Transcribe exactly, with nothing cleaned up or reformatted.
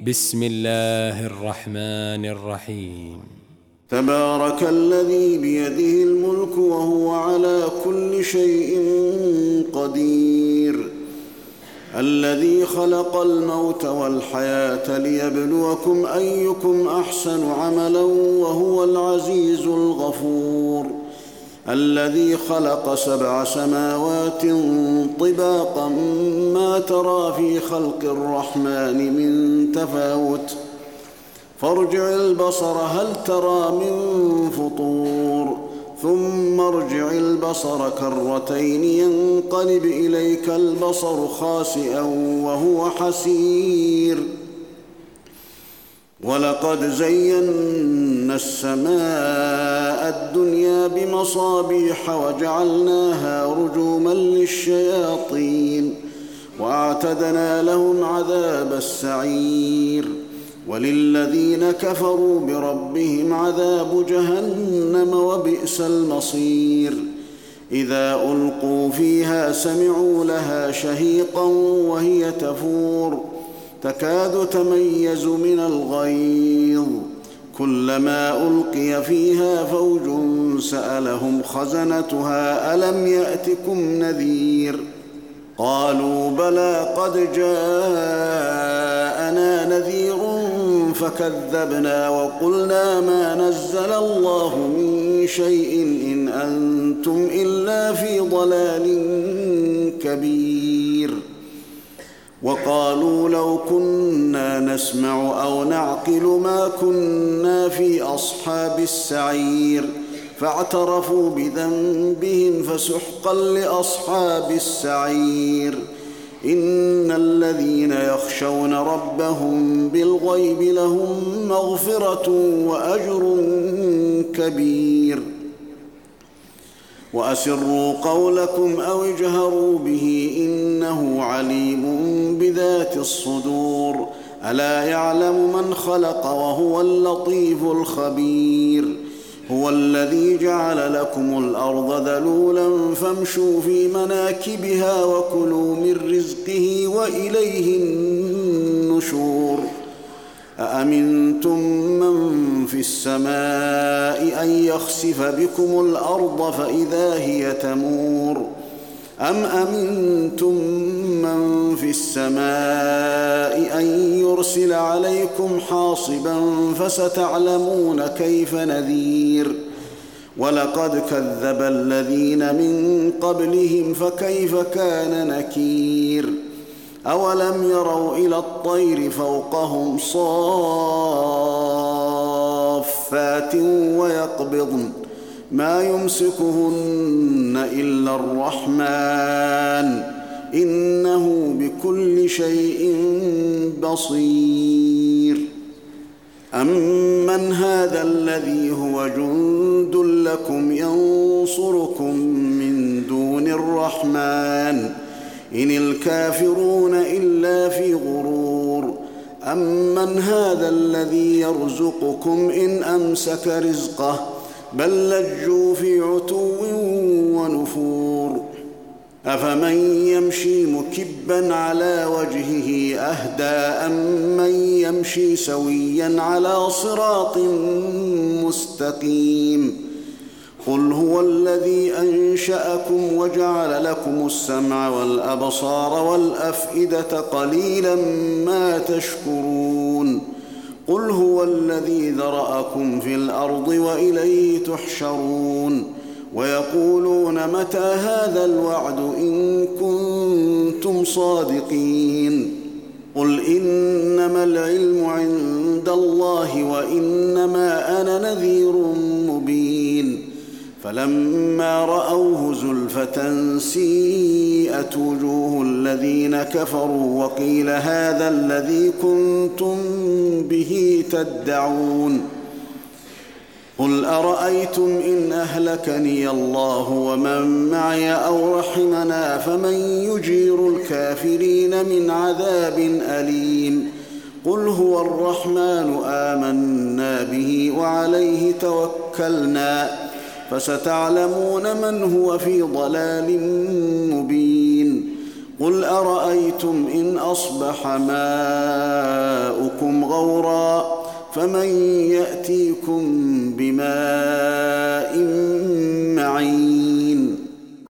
بسم الله الرحمن الرحيم. تبارك الذي بيده الملك وهو على كل شيء قدير، الذي خلق الموت والحياة ليبلوكم أيكم أحسن عملا وهو العزيز الغفور، الذي خلق سبع سماوات طباقا ما ترى في خلق الرحمن من تفاوت فارجع البصر هل ترى من فطور ثم ارجع البصر كرتين ينقلب إليك البصر خاسئا وهو حسير، ولقد زينا السماء الدنيا بمصابيح وجعلناها رجوما للشياطين وأعتدنا لهم عذاب السعير، وللذين كفروا بربهم عذاب جهنم وبئس المصير. إذا ألقوا فيها سمعوا لها شهيقا وهي تفور تكاد تميز من الغيظ، كلما ألقي فيها فوج سألهم خزنتها ألم يأتكم نذير، قالوا بلى قد جاءنا نذير فكذبنا وقلنا ما نزل الله من شيء إن أنتم إلا في ضلال كبير. وقالوا لو كنا نسمع أو نعقل ما كنا في أصحاب السعير، فاعترفوا بذنبهم فسحقا لأصحاب السعير. إن الذين يخشون ربهم بالغيب لهم مغفرة وأجر كبير. وأسروا قولكم أو اجهروا به إنه عليم بذات الصدور، ألا يعلم من خلق وهو اللطيف الخبير. هو الذي جعل لكم الأرض ذلولا فامشوا في مناكبها وكلوا من رزقه وإليه النشور. أأمنتم من في السماء أن يخسف بكم الأرض فإذا هي تمور، أم أمنتم من في السماء أن يرسل عليكم حاصبا فستعلمون كيف نذير. ولقد كذب الذين من قبلهم فكيف كان نكير. أولم يروا إلى الطير فوقهم صافات ويقبضن ما يمسكهن إلا الرحمن إنه بكل شيء بصير. أمن هذا الذي هو جند لكم ينصركم من دون الرحمن إن الكافرون إلا في غرور. أمن هذا الذي يرزقكم إن أمسك رزقه بل لجوا في عتو ونفور. أفمن يمشي مكبا على وجهه أهدى أمن يمشي سويا على صراط مستقيم. قل هو الذي أنشأكم وجعل لكم السمع والأبصار والأفئدة قليلا ما تشكرون. قل هو الذي ذرأكم في الأرض وإليه تحشرون. ويقولون متى هذا الوعد إن كنتم صادقين. قل إنما العلم عند الله وإنما أنا نذير مبين. فلما رأوه زلفة سيئت وجوه الذين كفروا وقيل هذا الذي كنتم به تدعون. قل أرأيتم إن أهلكني الله ومن معي أو رحمنا فمن يجير الكافرين من عذاب أليم. قل هو الرحمن آمنا به وعليه توكلنا فستعلمون من هو في ضلال مبين. قل أرأيتم إن أصبح ماؤكم غورا فمن يأتيكم بماء